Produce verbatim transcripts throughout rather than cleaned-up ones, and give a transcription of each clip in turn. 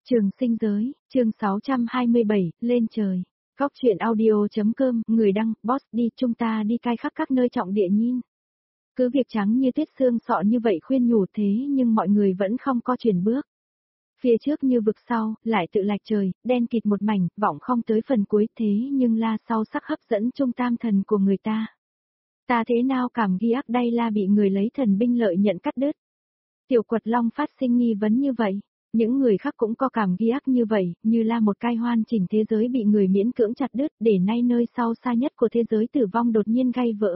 Trường sinh giới, chương sáu trăm hai mươi bảy, lên trời. Góc truyện audio.com, người đăng, boss đi, chúng ta đi cai khắp các nơi trọng địa nhìn. Cứ việc trắng như tuyết xương sọ như vậy khuyên nhủ thế nhưng mọi người vẫn không có chuyển bước. Phía trước như vực sau, lại tự lạch trời, đen kịt một mảnh, vọng không tới phần cuối thế nhưng la sau sắc hấp dẫn trung tam thần của người ta. Ta thế nào cảm ghi ác đây la bị người lấy thần binh lợi nhận cắt đứt. Tiểu Quật Long phát sinh nghi vấn như vậy. Những người khác cũng có cảm ghi ác như vậy, như là một cai hoan chỉnh thế giới bị người miễn cưỡng chặt đứt để nay nơi sau xa nhất của thế giới tử vong đột nhiên gay vỡ.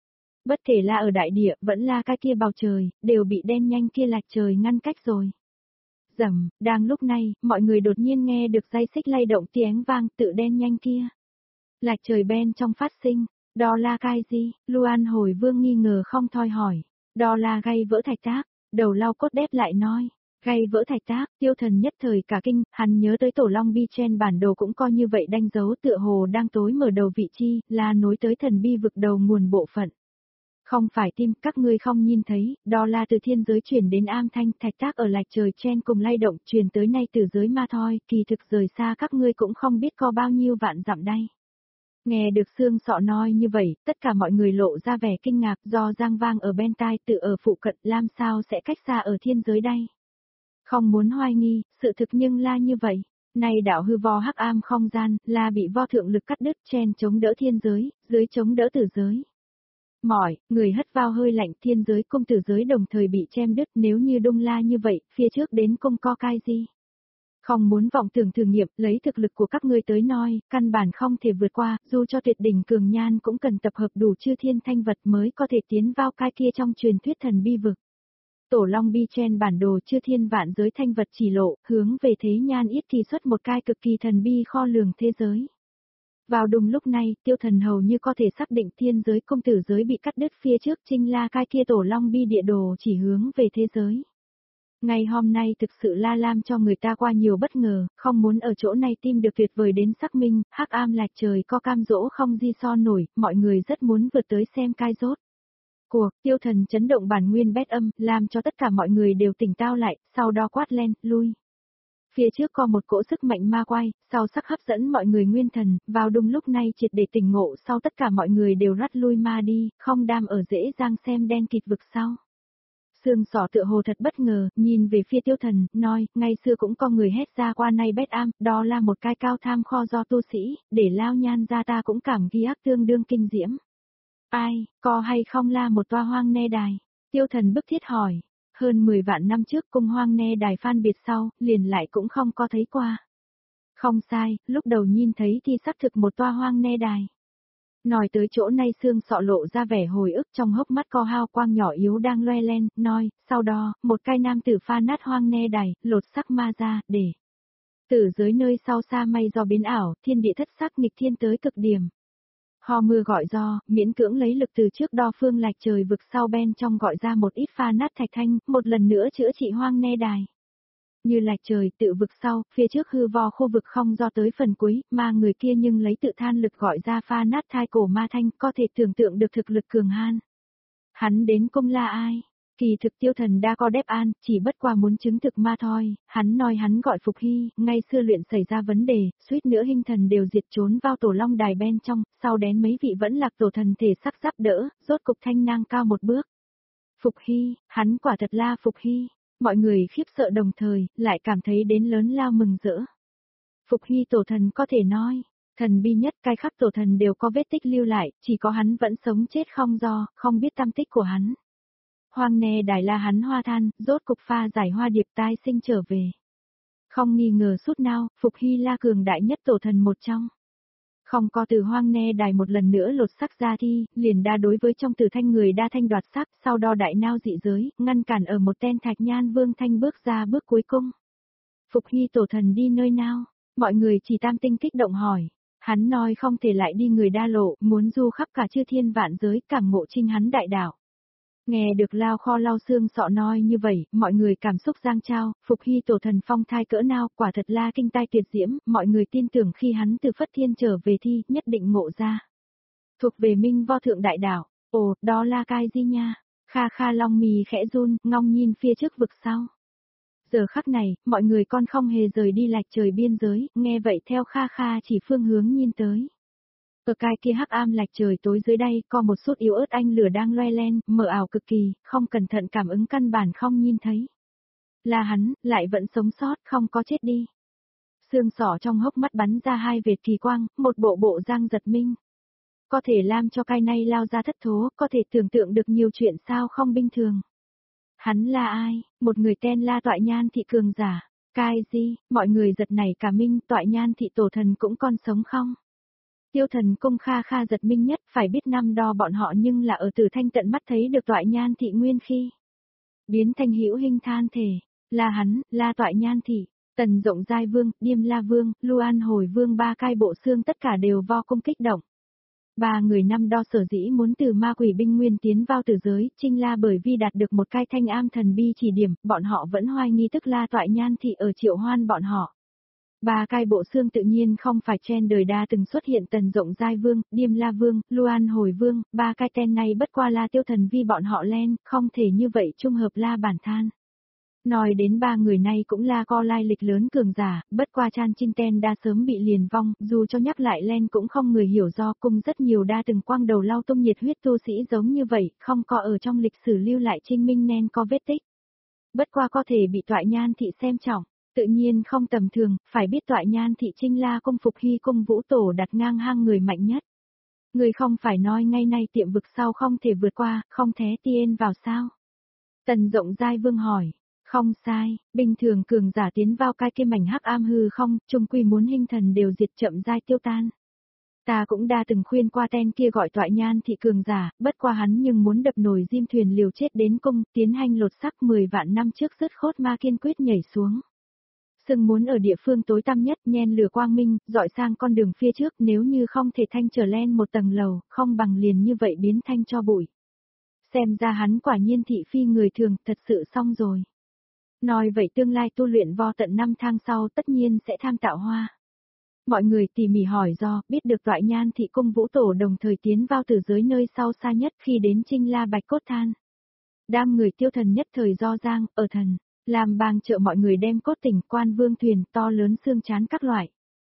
Bất kể là ở đại địa, vẫn là cái kia bầu trời, đều bị đen nhanh kia lạch trời ngăn cách rồi. Rầm, đang lúc này, mọi người đột nhiên nghe được dây xích lay động tiếng vang tự đen nhanh kia. Lạch trời bên trong phát sinh, đó là cái gì? Luan hồi vương nghi ngờ không thôi hỏi. Đó là gây vỡ thạch tác, đầu lau cốt đép lại nói. Gây vỡ thạch tác, tiêu thần nhất thời cả kinh, hắn nhớ tới tổ long bi trên bản đồ cũng coi như vậy đánh dấu tựa hồ đang tối mở đầu vị chi, là nối tới thần bi vực đầu nguồn bộ phận. Không phải tim, các ngươi không nhìn thấy, đó là từ thiên giới chuyển đến am thanh, thạch tác ở lạch trời trên cùng lay động, truyền tới nay từ giới ma thôi, kỳ thực rời xa các ngươi cũng không biết có bao nhiêu vạn dặm đây. Nghe được xương sọ nói như vậy, tất cả mọi người lộ ra vẻ kinh ngạc do giang vang ở bên tai tự ở phụ cận, làm sao sẽ cách xa ở thiên giới đây. Không muốn hoài nghi, sự thực nhưng là như vậy. Này đạo hư vo hắc am không gian, là bị vo thượng lực cắt đứt trên chống đỡ thiên giới, dưới chống đỡ tử giới. Mỏi, người hất vào hơi lạnh thiên giới cung tử giới đồng thời bị chém đứt nếu như đông la như vậy, phía trước đến cung co cai gì. Không muốn vọng tưởng thử nghiệm, lấy thực lực của các ngươi tới nói, căn bản không thể vượt qua, dù cho tuyệt đỉnh cường nhan cũng cần tập hợp đủ chư thiên thanh vật mới có thể tiến vào cai kia trong truyền thuyết thần bi vực. Tổ long bi trên bản đồ chư thiên vạn giới thanh vật chỉ lộ, hướng về thế nhan yết kỳ xuất một cai cực kỳ thần bi kho lường thế giới. Vào đúng lúc này, tiêu thần hầu như có thể xác định thiên giới công tử giới bị cắt đứt phía trước trinh la cai kia tổ long bi địa đồ chỉ hướng về thế giới. Ngày hôm nay thực sự la lam cho người ta qua nhiều bất ngờ, không muốn ở chỗ này tìm được tuyệt vời đến xác minh, hắc am lạch trời có cam dỗ không di so nổi, mọi người rất muốn vượt tới xem cai rốt. Cuộc, tiêu thần chấn động bản nguyên bét âm, làm cho tất cả mọi người đều tỉnh táo lại, sau đó quát lên, lui. Phía trước có một cỗ sức mạnh ma quay, sau sắc hấp dẫn mọi người nguyên thần, vào đúng lúc này triệt để tỉnh ngộ sau tất cả mọi người đều rắt lui ma đi, không đam ở dễ dàng xem đen kịt vực sau. Sương sỏ tựa hồ thật bất ngờ, nhìn về phía tiêu thần, nói, ngày xưa cũng có người hét ra qua nay bét am, đó là một cái cao tham kho do tu sĩ, để lao nhan ra ta cũng cảm ghi ác tương đương kinh diễm. Ai, có hay không là một toa hoang ne đài? Tiêu thần bức thiết hỏi. Hơn mười vạn năm trước cung hoang ne đài phan biệt sau, liền lại cũng không có thấy qua. Không sai, lúc đầu nhìn thấy thì xác thực một toa hoang ne đài. Nói tới chỗ này xương sọ lộ ra vẻ hồi ức trong hốc mắt co hao quang nhỏ yếu đang loe lên, nói, sau đó, một cái nam tử pha nát hoang ne đài, lột sắc ma ra, để. Tử dưới nơi sau xa mây do biến ảo, thiên địa thất sắc nghịch thiên tới cực điểm. Ho mưa gọi do, miễn cưỡng lấy lực từ trước đo phương lạch trời vực sau bên trong gọi ra một ít pha nát thạch thanh, một lần nữa chữa trị hoang ne đài. Như lạch trời tự vực sau, phía trước hư vo khu vực không do tới phần cuối, mà người kia nhưng lấy tự than lực gọi ra pha nát thai cổ ma thanh, có thể tưởng tượng được thực lực cường han. Hắn đến cung là ai? Kỳ thực tiêu thần đã có đáp an, chỉ bất qua muốn chứng thực ma thôi, hắn nói hắn gọi Phục Hy, ngay xưa luyện xảy ra vấn đề, suýt nữa hình thần đều diệt trốn vào tổ long đài bên trong, sau đến mấy vị vẫn lạc tổ thần thể sắc giáp đỡ, rốt cục thanh nang cao một bước. Phục Hy, hắn quả thật là Phục Hy, mọi người khiếp sợ đồng thời, lại cảm thấy đến lớn lao mừng rỡ. Phục Hy tổ thần có thể nói, thần bi nhất cái khắc tổ thần đều có vết tích lưu lại, chỉ có hắn vẫn sống chết không do, không biết tâm tích của hắn. Hoang ne đài la hắn hoa than, rốt cục pha giải hoa điệp tai sinh trở về. Không nghi ngờ suốt nào, Phục Hy la cường đại nhất tổ thần một trong. Không có từ hoang ne đài một lần nữa lột sắc ra thi, liền đa đối với trong từ thanh người đa thanh đoạt sắc, sau đó đại nao dị giới, ngăn cản ở một tên thạch nhan vương thanh bước ra bước cuối cùng. Phục Hy tổ thần đi nơi nào? Mọi người chỉ tam tinh kích động hỏi. Hắn nói không thể lại đi người đa lộ, muốn du khắp cả chư thiên vạn giới, cảm ngộ trinh hắn đại đạo. Nghe được lao kho lao xương sọ nói như vậy, mọi người cảm xúc giang trao, Phục Hy tổ thần phong thai cỡ nào, quả thật là kinh tai tuyệt diễm, mọi người tin tưởng khi hắn từ phất thiên trở về thi, nhất định ngộ ra. Thuộc về minh vo thượng đại đảo, ồ, đó là cái gì nha? Kha kha long mì khẽ run, ngong nhìn phía trước vực sau. Giờ khắc này, mọi người con không hề rời đi lạch trời biên giới, nghe vậy theo Kha Kha chỉ phương hướng nhìn tới. Ở cái kia hắc am lạch trời tối dưới đây có một chút yếu ớt ánh lửa đang loe lên, mờ ảo cực kỳ, không cẩn thận cảm ứng căn bản không nhìn thấy. Là hắn, lại vẫn sống sót, không có chết đi. Xương sọ trong hốc mắt bắn ra hai vệt kỳ quang, một bộ bộ giang giật minh. Có thể làm cho cái này lao ra thất thố, có thể tưởng tượng được nhiều chuyện sao không bình thường. Hắn là ai? Một người tên là Toại Nhan thị cường giả. Cái gì? Mọi người giật nảy cả minh, Toại Nhan thị tổ thần cũng còn sống không? Tiêu thần cung Kha Kha giật minh nhất, phải biết năm đo bọn họ nhưng là ở Tử Thanh tận mắt thấy được Toại Nhan thị nguyên khi. Biến thành hữu hình than thể, là hắn, là Toại Nhan thị. Tần Rộng Giai Vương, Điềm La Vương, Luan Hồi Vương ba cai bộ xương tất cả đều vo công kích động. Ba người năm đo sở dĩ muốn từ ma quỷ binh nguyên tiến vào tử giới, chính là bởi vì đạt được một cái thanh am thần bi chỉ điểm, bọn họ vẫn hoài nghi tức La Toại Nhan thị ở triệu hoan bọn họ. Ba cai bộ xương tự nhiên không phải trên đời đa từng xuất hiện Tần Rộng Giai Vương, Điềm La Vương, Luan Hồi Vương, ba cai tên này bất qua là tiêu thần vi bọn họ len, không thể như vậy trung hợp la bản than. Nói đến ba người này cũng là co lai lịch lớn cường giả, bất qua Chan Trinh Ten đã sớm bị liền vong, dù cho nhắc lại lên cũng không người hiểu do cung rất nhiều đa từng quang đầu lao tung nhiệt huyết tu sĩ giống như vậy, không có ở trong lịch sử lưu lại Trinh Minh nên có vết tích. Bất qua có thể bị Toại Nhan thị xem trọng, tự nhiên không tầm thường, phải biết Toại Nhan thị Trinh La cung phục hy cung vũ tổ đặt ngang hang người mạnh nhất. Người không phải nói ngay nay tiệm vực sau không thể vượt qua, không thế tiên vào sao? Tần Rộng Giai Vương hỏi. Không sai, bình thường cường giả tiến vào cái kia mảnh hắc am hư không, chung quy muốn hình thần đều diệt chậm dai tiêu tan. Ta cũng đã từng khuyên qua tên kia gọi Toại Nhan thị cường giả, bất qua hắn nhưng muốn đập nồi diêm thuyền liều chết đến cung, tiến hành lột sắc mười vạn năm trước dứt khốt ma kiên quyết nhảy xuống. Sưng muốn ở địa phương tối tăm nhất nhen lửa quang minh, dọi sang con đường phía trước nếu như không thể thanh trở lên một tầng lầu, không bằng liền như vậy biến thanh cho bụi. Xem ra hắn quả nhiên thị phi người thường, thật sự xong rồi. Nói vậy tương lai tu luyện vo tận năm tháng sau tất nhiên sẽ tham tạo hoa. Mọi người tỉ mỉ hỏi do, biết được Toại Nhan thị cung vũ tổ đồng thời tiến vào tử giới nơi sau xa nhất khi đến Trinh La Bạch Cốt Than. Đám người tiêu thần nhất thời do giang, ở thần, làm bang trợ mọi người đem cốt tỉnh quan vương thuyền to lớn xương chán các loại.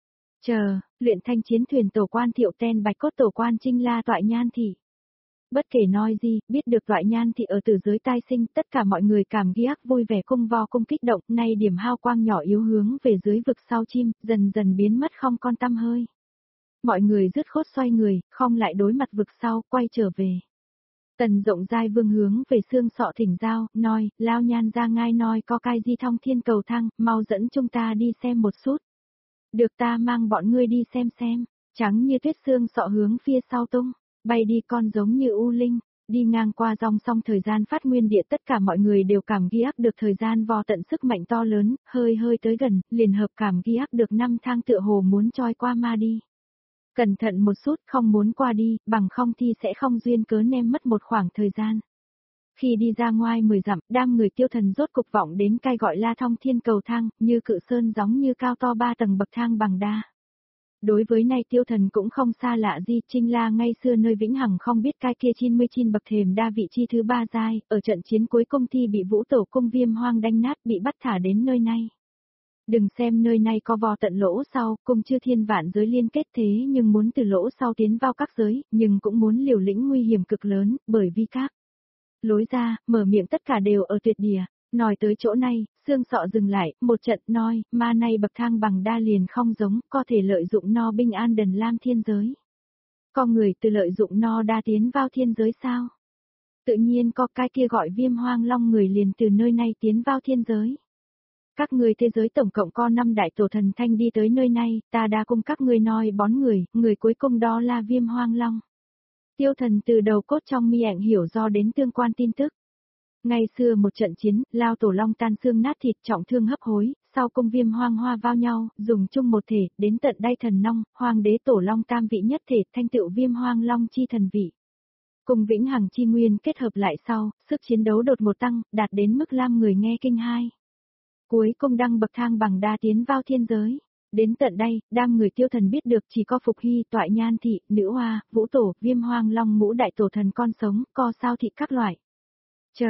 Chờ, luyện thanh chiến thuyền tổ quan thiệu ten Bạch Cốt tổ quan Trinh La Toại Nhan thị. Bất kể nói gì, biết được Toại Nhan thị ở tử giới tai sinh, tất cả mọi người cảm ghiác vui vẻ cung vo cung kích động, nay điểm hao quang nhỏ yếu hướng về dưới vực sau chim, dần dần biến mất không con tăm hơi. Mọi người dứt khốt xoay người, không lại đối mặt vực sau, quay trở về. Tần Rộng Giai Vương hướng về xương sọ thỉnh giao, nói, lao nhan ra ngai nói có cái di thông thiên cầu thang, mau dẫn chúng ta đi xem một chút. Được ta mang bọn ngươi đi xem xem, trắng như tuyết xương sọ hướng phía sau tung. Bay đi con giống như u linh, đi ngang qua dòng sông thời gian phát nguyên địa tất cả mọi người đều cảm ghi ác được thời gian vo tận sức mạnh to lớn, hơi hơi tới gần, liền hợp cảm ghi ác được năm thang tựa hồ muốn trôi qua ma đi. Cẩn thận một chút không muốn qua đi, bằng không thì sẽ không duyên cớ nem mất một khoảng thời gian. Khi đi ra ngoài mười dặm, đám người tiêu thần rốt cục vọng đến cái gọi là thông thiên cầu thang, như cự sơn giống như cao to ba tầng bậc thang bằng đa. Đối với này tiêu thần cũng không xa lạ gì, Trinh La ngay xưa nơi vĩnh hằng không biết cái kia chín mươi chín bậc thềm đa vị chi thứ ba giai, ở trận chiến cuối cung thi bị vũ tổ cung viêm hoang đánh nát bị bắt thả đến nơi này. Đừng xem nơi này có vò tận lỗ sau, cung chưa thiên vạn giới liên kết thế nhưng muốn từ lỗ sau tiến vào các giới, nhưng cũng muốn liều lĩnh nguy hiểm cực lớn, bởi vì các lối ra, mở miệng tất cả đều ở tuyệt địa. Nói tới chỗ này, xương sọ dừng lại, một trận nói, ma này bậc thang bằng đa liền không giống, có thể lợi dụng no binh an đần lam thiên giới. Có người từ lợi dụng no đa tiến vào thiên giới sao? Tự nhiên có cái kia gọi viêm hoang long người liền từ nơi này tiến vào thiên giới. Các người thế giới tổng cộng có năm đại tổ thần thanh đi tới nơi này, ta đã cùng các người nói bón người, người cuối cùng đó là viêm hoang long. Tiêu thần từ đầu cốt trong mi ảnh hiểu do đến tương quan tin tức. Ngày xưa một trận chiến, lao tổ long tan xương nát thịt trọng thương hấp hối, sau công viêm hoang hoa vào nhau, dùng chung một thể, đến tận đai thần nong, hoàng đế tổ long tam vị nhất thể, thanh tựu viêm hoang long chi thần vị. Cùng vĩnh hằng chi nguyên kết hợp lại sau, sức chiến đấu đột một tăng, đạt đến mức lam người nghe kinh hai. Cuối cùng đăng bậc thang bằng đa tiến vào thiên giới. Đến tận đây, đam người tiêu thần biết được chỉ có Phục Hy, Toại Nhan thị, Nữ Hoa, Vũ Tổ, Viêm Hoang Long ngũ đại tổ thần con sống, co sao thị các loại. Chờ,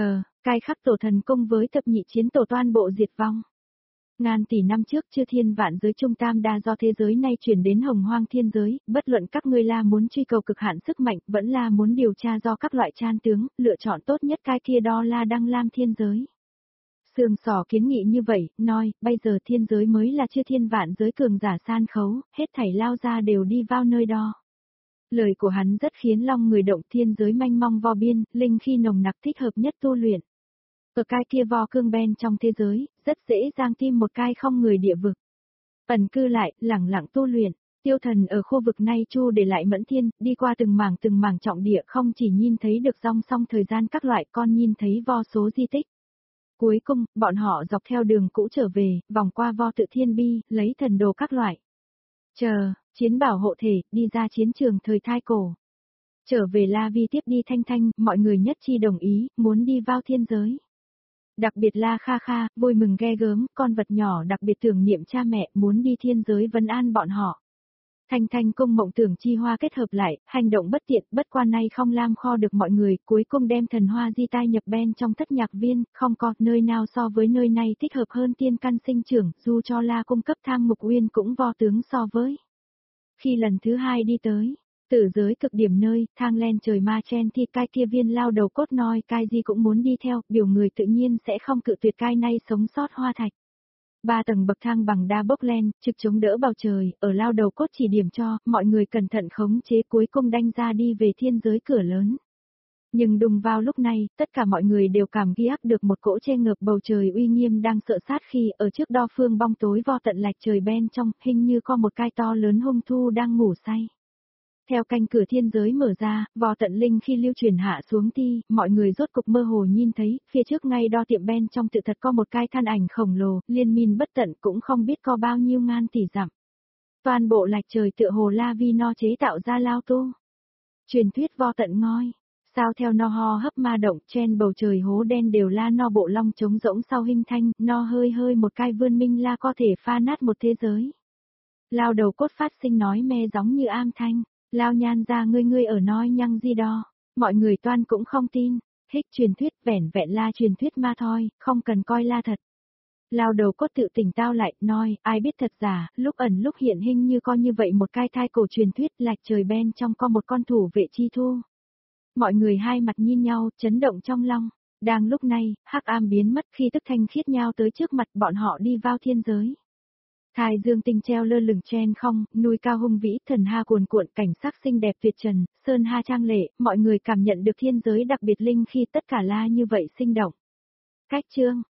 Cai khắc tổ thần cung với thập nhị chiến tổ toàn bộ diệt vong. Ngàn tỷ năm trước chư thiên vạn giới trung tam đa do thế giới nay chuyển đến hồng hoang thiên giới, bất luận các ngươi là muốn truy cầu cực hạn sức mạnh, vẫn là muốn điều tra do các loại chan tướng, lựa chọn tốt nhất cái kia đó là đăng lam thiên giới. Sương Sỏ kiến nghị như vậy, nói, bây giờ thiên giới mới là chư thiên vạn giới cường giả san khấu, hết thảy lao ra đều đi vào nơi đó. Lời của hắn rất khiến lòng người động, thiên giới manh mong vo biên, linh khi nồng nặc thích hợp nhất tu luyện. Ở cái kia vo cương ben trong thế giới, rất dễ dàng tìm một cái không người địa vực. Ẩn cư lại, lẳng lặng tu luyện, tiêu thần ở khu vực này chu để lại mẫn thiên, đi qua từng mảng từng mảng trọng địa không chỉ nhìn thấy được dòng song thời gian các loại con nhìn thấy vo số di tích. Cuối cùng, bọn họ dọc theo đường cũ trở về, vòng qua vo tự thiên bi, lấy thần đồ các loại. Chờ, chiến bảo hộ thể, đi ra chiến trường thời thai cổ. Trở về La Vi tiếp đi Thanh Thanh, mọi người nhất chi đồng ý, muốn đi vào thiên giới. Đặc biệt là Kha Kha, vui mừng ghê gớm, con vật nhỏ đặc biệt tưởng niệm cha mẹ, muốn đi thiên giới vấn an bọn họ. Thanh Thanh cung mộng tưởng chi hoa kết hợp lại, hành động bất tiện, bất quan nay không lam kho được mọi người, cuối cùng đem thần hoa di tai nhập ben trong thất nhạc viên, không có nơi nào so với nơi này thích hợp hơn tiên căn sinh trưởng, dù cho la cung cấp tham mục uyên cũng vo tướng so với. Khi lần thứ hai đi tới, tử giới cực điểm nơi, thang len trời ma chen thì cai kia viên lao đầu cốt nói cai gì cũng muốn đi theo, biểu người tự nhiên sẽ không cự tuyệt cai nay sống sót hoa thạch. Ba tầng bậc thang bằng đá bốc len, trực chống đỡ bầu trời, ở lao đầu cốt chỉ điểm cho, mọi người cẩn thận khống chế cuối cùng đanh ra đi về thiên giới cửa lớn. Nhưng đùng vào lúc này, tất cả mọi người đều cảm ghi áp được một cỗ che ngợp bầu trời uy nghiêm đang sợ sát khi ở trước đo phương bong tối vo tận lạch trời ben trong, hình như có một cái to lớn hung thu đang ngủ say. Theo canh cửa thiên giới mở ra, vò tận linh khi lưu truyền hạ xuống thi, mọi người rốt cục mơ hồ nhìn thấy, phía trước ngay đo tiệm ben trong tự thật có một cái than ảnh khổng lồ, liên miên bất tận cũng không biết có bao nhiêu ngàn tỷ dặm. Toàn bộ lạch trời tựa hồ La Vi no chế tạo ra lao tu. Truyền thuyết vo tận ngoi, sao theo no ho hấp ma động trên bầu trời hố đen đều la no bộ long trống rỗng sau hình thanh, no hơi hơi một cái vươn minh la có thể pha nát một thế giới. Lao đầu cốt phát sinh nói me giống như am thanh. Lao nhan ra ngươi ngươi ở nói nhăng gì đó, mọi người toan cũng không tin, hích truyền thuyết vẻn vẹn la truyền thuyết ma thôi, không cần coi la thật. Lao đầu cốt tự tỉnh tao lại, nói, ai biết thật giả, lúc ẩn lúc hiện hình như coi như vậy một cái thai cổ truyền thuyết lạch trời ben trong có một con thủ vệ chi thu. Mọi người hai mặt nhìn nhau, chấn động trong lòng, đang lúc này, hắc am biến mất khi tức thanh khiết nhau tới trước mặt bọn họ đi vào thiên giới. Thái dương tinh treo lơ lửng trên không, núi cao hung vĩ, thần ha cuồn cuộn, cảnh sắc xinh đẹp tuyệt trần, sơn ha trang lệ, mọi người cảm nhận được thiên giới đặc biệt linh khi tất cả la như vậy sinh động. Cách chương